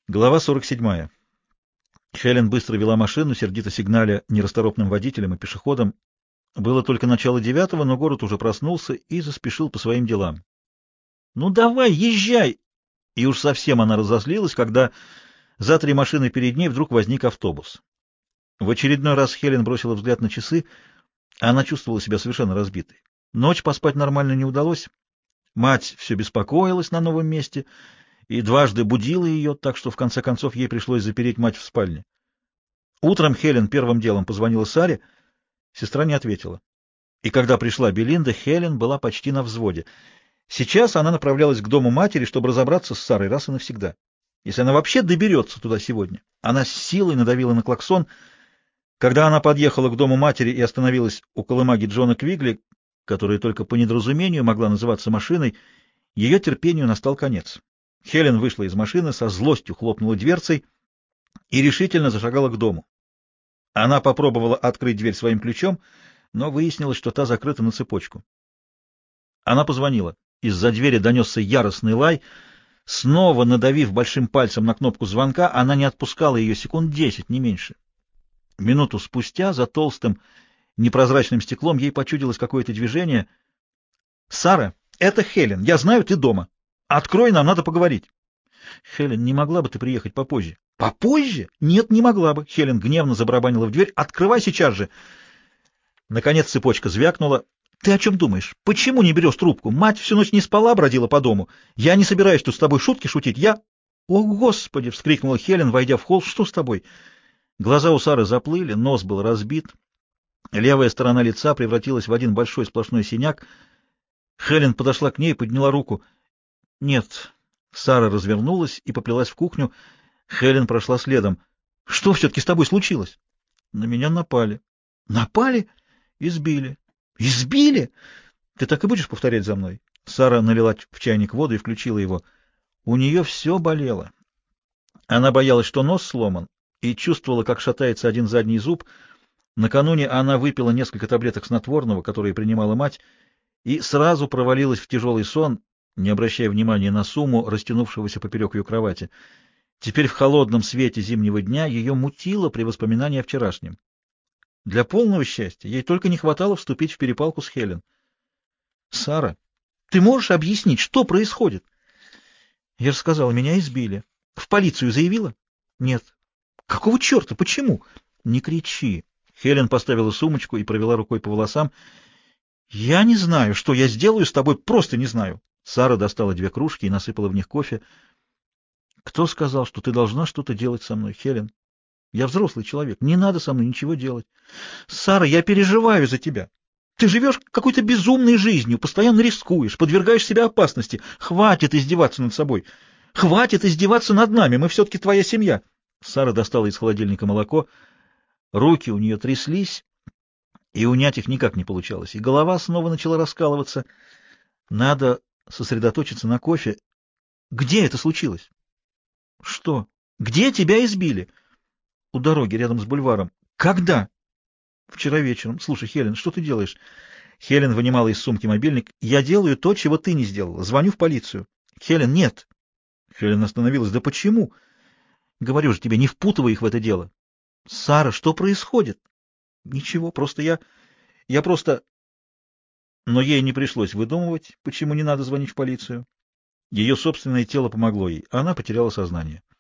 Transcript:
Глава 47. Хелен быстро вела машину, сердито сигналя нерасторопным водителям и пешеходам. Было только начало 9, но город уже проснулся и заспешил по своим делам. «Ну давай, езжай!» И уж совсем она разозлилась, когда за 3 машины перед ней вдруг возник автобус. В очередной раз Хелен бросила взгляд на часы. Она чувствовала себя совершенно разбитой. Ночь поспать нормально не удалось. Мать все беспокоилась на новом месте и дважды будила ее, так что в конце концов ей пришлось запереть мать в спальне. Утром Хелен первым делом позвонила Саре, сестра не ответила. И когда пришла Белинда, Хелен была почти на взводе. Сейчас она направлялась к дому матери, чтобы разобраться с Сарой раз и навсегда. Если она вообще доберется туда сегодня. Она с силой надавила на клаксон. Когда она подъехала к дому матери и остановилась у колымаги Джона Квигли, которая только по недоразумению могла называться машиной, ее терпению настал конец. Хелен вышла из машины, со злостью хлопнула дверцей и решительно зашагала к дому. Она попробовала открыть дверь своим ключом, но выяснилось, что та закрыта на цепочку. Она позвонила. Из-за двери донесся яростный лай. Снова надавив большим пальцем на кнопку звонка, она не отпускала ее секунд 10, не меньше. Минуту спустя за толстым непрозрачным стеклом ей почудилось какое-то движение. «Сара, это Хелен. Я знаю, ты дома. Открой, нам надо поговорить». «Хелен, не могла бы ты приехать попозже?» «Попозже? Нет, не могла бы». Хелен гневно забарабанила в дверь. «Открывай сейчас же». Наконец цепочка звякнула. «Ты о чем думаешь? Почему не берешь трубку? Мать всю ночь не спала, бродила по дому. Я не собираюсь тут с тобой шутки шутить. Я...» «О, Господи!» — вскрикнула Хелен, войдя в холл. «Что с тобой?» Глаза у Сары заплыли, нос был разбит. Левая сторона лица превратилась в один большой сплошной синяк. Хелен подошла к ней и подняла руку. «Нет». Сара развернулась и поплелась в кухню. Хелен прошла следом. «Что все-таки с тобой случилось?» «На меня напали». «Напали? Избили». «Избили? Ты так и будешь повторять за мной?» Сара налила в чайник воду и включила его. У нее все болело. Она боялась, что нос сломан, и чувствовала, как шатается один задний зуб. Накануне она выпила несколько таблеток снотворного, которые принимала мать, и сразу провалилась в тяжелый сон, не обращая внимания на сумму, растянувшегося поперек ее кровати. Теперь в холодном свете зимнего дня ее мутило при воспоминании о вчерашнем. Для полного счастья ей только не хватало вступить в перепалку с Хелен. «Сара, ты можешь объяснить, что происходит?» «Я же сказала, меня избили. В полицию заявила?» «Нет». «Какого черта? Почему?» «Не кричи». Хелен поставила сумочку и провела рукой по волосам. «Я не знаю, что я сделаю с тобой, просто не знаю». Сара достала 2 кружки и насыпала в них кофе. «Кто сказал, что ты должна что-то делать со мной, Хелен? Я взрослый человек, не надо со мной ничего делать. Сара, я переживаю за тебя. Ты живешь какой-то безумной жизнью, постоянно рискуешь, подвергаешь себя опасности. Хватит издеваться над собой. Хватит издеваться над нами, мы все-таки твоя семья». Сара достала из холодильника молоко. Руки у нее тряслись, и унять их никак не получалось. И голова снова начала раскалываться. Надо сосредоточиться на кофе. Где это случилось? Что? Где тебя избили? У дороги, рядом с бульваром. Когда? Вчера вечером. Слушай, Хелен, что ты делаешь? Хелен вынимала из сумки мобильник. Я делаю то, чего ты не сделала. Звоню в полицию. Хелен, нет. Хелен остановилась. Да почему? Говорю же тебе, не впутывай их в это дело. Сара, что происходит? Ничего, просто я просто... Но ей не пришлось выдумывать, почему не надо звонить в полицию. Ее собственное тело помогло ей. Она потеряла сознание.